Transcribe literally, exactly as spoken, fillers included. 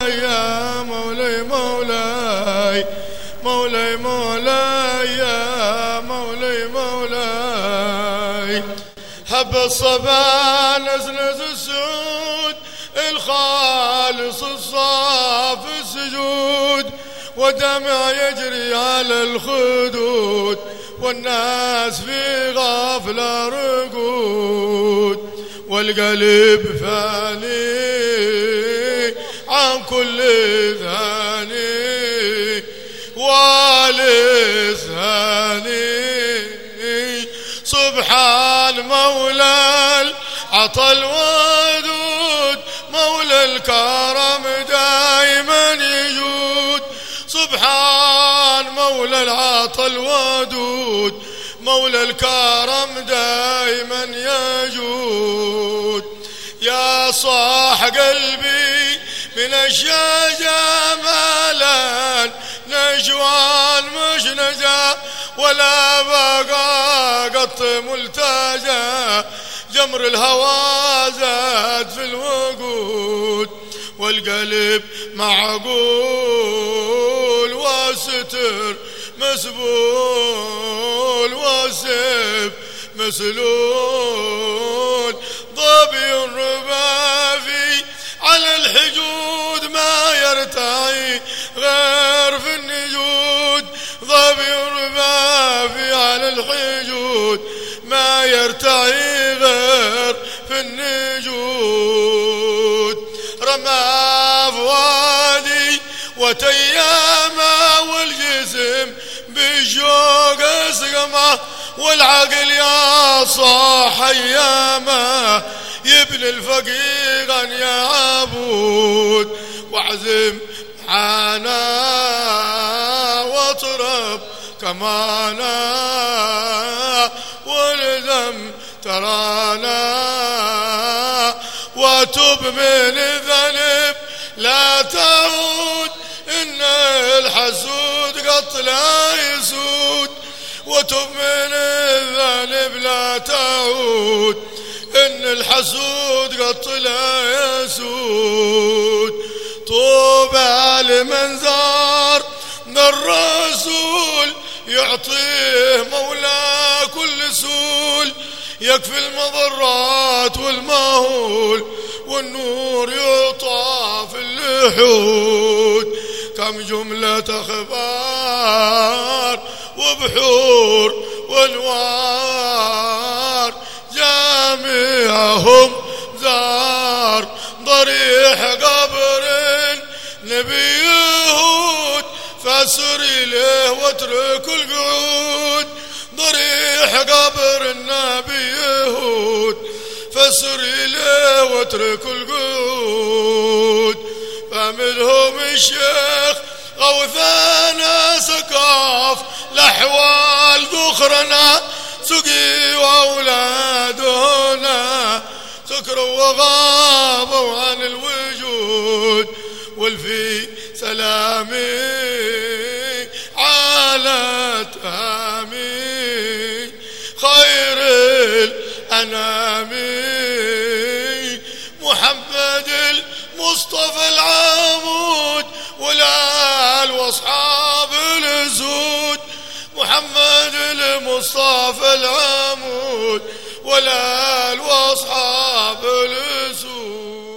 يا مولاي مولاي مولاي مولاي يا مولاي مولاي. هب الصبا نزنز السود الخالص الصاف السجود، ودمع يجري على الخدود والناس في غفلة رقود، والقلب فاني عن كل ثاني ولساني. سبحان مولى العطا الودود، مولى الكرم دائما يجود. سبحان مولى العطا الودود، مولى الكرم دائما يجود. يا صاح قلبي من الشجا مالا نجوان مش نجا، ولا بقى قط ملتجا. جمر الهوى زاد في الوقود، والقلب معقول والستر مسبول والسيف مسلول. ظبي الربافي على الحجود ما يرتعي غير في النجود. ظبي الربافي على الحجود ما يرتعي غير في النجود. رمى فؤادي وتيامه والجسم بالشوق اسقمه، والعقل يا صاح ايامه يبني الفقير ان يعبود. واعزم معانا واطرب كمانا والذم ترانا، وتب من الذنب لا تعود إن الحسود قط لا يسود. وتب من الذنب لا تعود إن الحسود قط لا يسود. طوبى لمن زار الرسول يعطيه مولاه كل سول. يكفي المضرات والمهول والنور يعطى في اللحود. كم جملة أخبار وبحور وانوار جامعهم زار ضريح قبر نبي يهود. فاسر إليه واترك القعود، ضريح قبر النبي يهود. فاسر إليه واترك القعود. فمنهم الشيخ غوثانا سقاف الأحوال ذخرنا سقي وأولادنا سكروا وغابوا عن الوجود. والفي سلامي على تامي خير الأنام محمد المصطفى العمود والآل واصحاب الأسود. محمد المصطفى العمود والآل واصحاب الأسود.